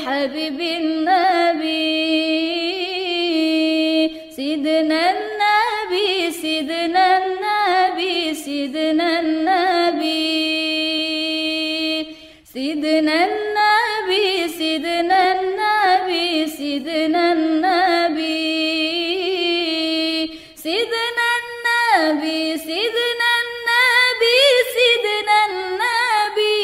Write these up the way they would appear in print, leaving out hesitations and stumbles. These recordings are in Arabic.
حبيب النبي، سيدنا النبي سيدنا النبي سيدنا النبي سيدنا النبي سيدنا النبي سيدنا النبي سيدنا النبي سيدنا النبي سيدنا النبي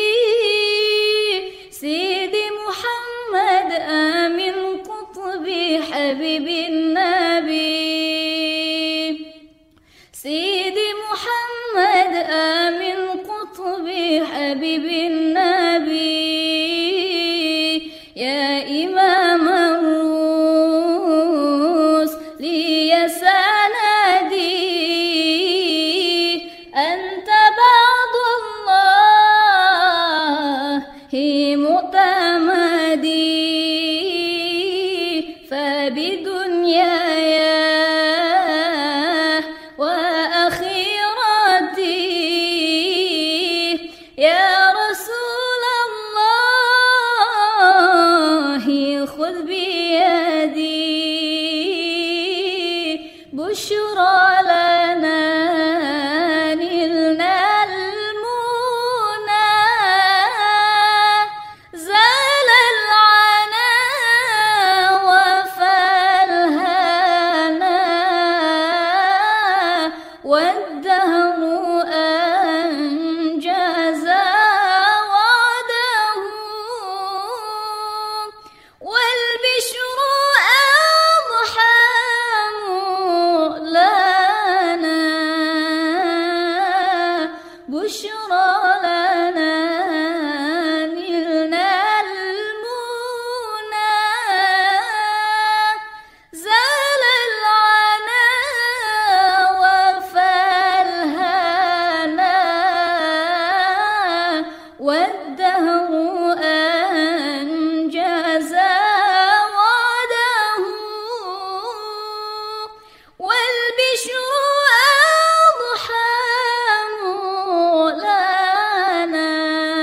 سيدي محمد آمن قطبي حبيب النبي، سيدي محمد آمن قطبي حبيب النبي، يا إمام الرسل يا سندي، أنت بعد الله معتمدي، فبدنياي وآخرتي يا رسول الله خذ بيدي، بشرى لنا نلنا المنى، زال العنا وفالهنا، والدهر أنجز وعده، والبشر أضحى لنا، بشرى لنا نلنا المنى، زال العنا وفالهنا، والدهر أنجز وعده، والبشر أضحى لنا،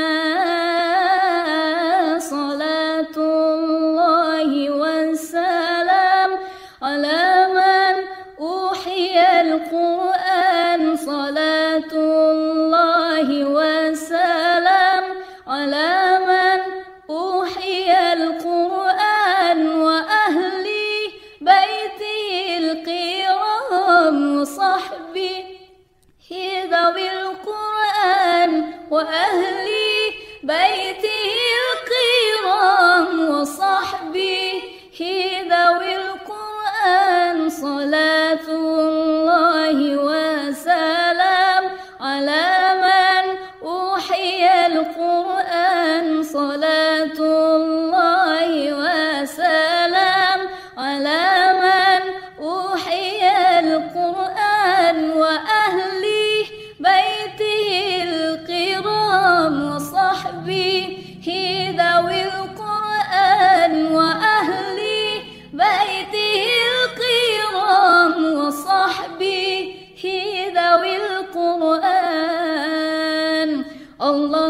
صلاة الله والسلام على من أوحي القرآن، صلاة الله والسلام على من أوحي القرآن، وأهل بيته الكرام وصحبه ذوي القرآن، وأهل بيته الكرام وصحبه ذوي القرآن، صلاة الله وسلام على من أوحي القرآن، صلاة الله وسلام على من أوحي القرآن، وأهل بيته الكرام وصحبه ذوي القرآن، وأهل بيته الكرام وصحبه ذوي القرآن. الله